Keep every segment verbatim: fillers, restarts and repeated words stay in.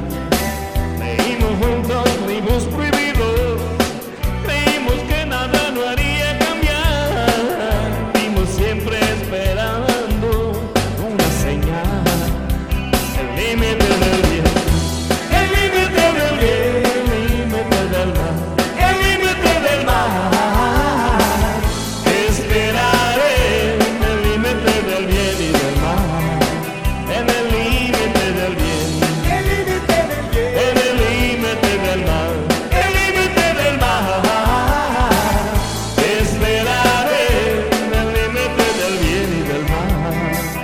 Leímos juntos libros prohibidos, creímos que nada no haría cambiar, vimos siempre esperando una señal. El límite del bien, el límite del bien, el límite del mal, el límite del mal. Esperaré en el límite del bien y del mal, en el límite del bien, el límite del bien, en el límite del mal, el límite del mal. Esperaré en el límite del bien y del mal.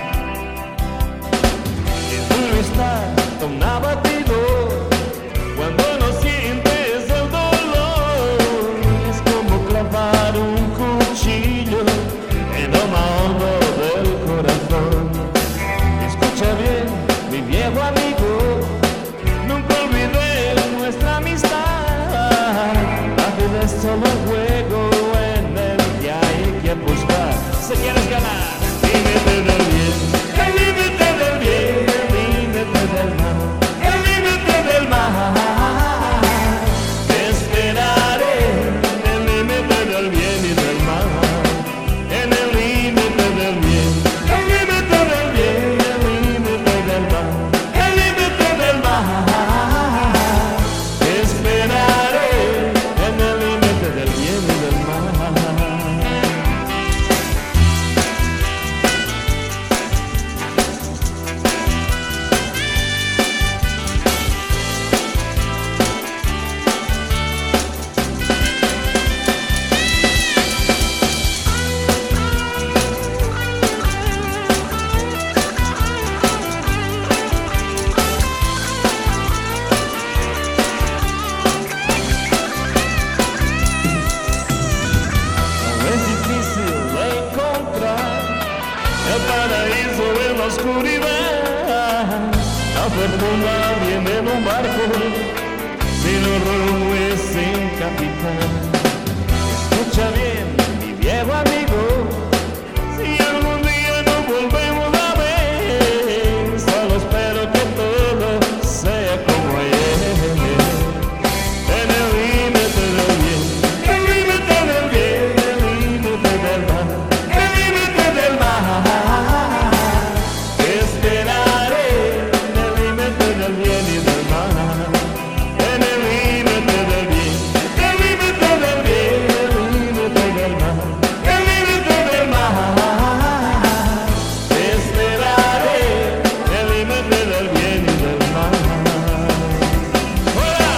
Y tú estás tan abatido cuando no sientes el dolor. Es como clavar un cuchillo en lo más hondo del corazón. Escucha bien, mi viejo amigo, nunca olvidé nuestra amistad. La vida es solo un juego en el que hay que apostar. Si quieres ganar, límite del bien, el límite del bien, el límite del mal, el límite del mal. Esperaré en el límite del bien y del mal, en el límite del bien, el límite del bien, el límite del mal, el límite del mal. Esperaré en el límite del bien y del mal. Es difícil encontrar el paraíso en la oscuridad. La fortuna viene en un barco, sin rumbo y sin capitán. Escucha bien, mi viejo amigo, si algún día nos volvemos a ver, solo espero que todo sea como ayer. En el límite del bien, el límite del bien, el límite del mal, el límite del mal. Esperaré en el límite del bien y del mal, en el límite del bien, el límite del bien, el límite del mal, el límite del mal. Esperaré en el límite del bien y del mal. ¡Fuera!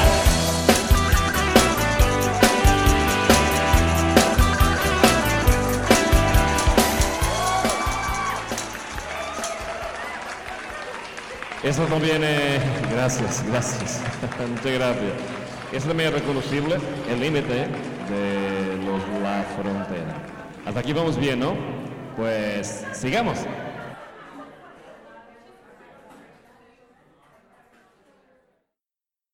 Eso también es... Gracias, gracias. Muchas gracias. Eso también es reconocible, el límite de los La Frontera. Hasta aquí vamos bien, ¿no? Pues sigamos.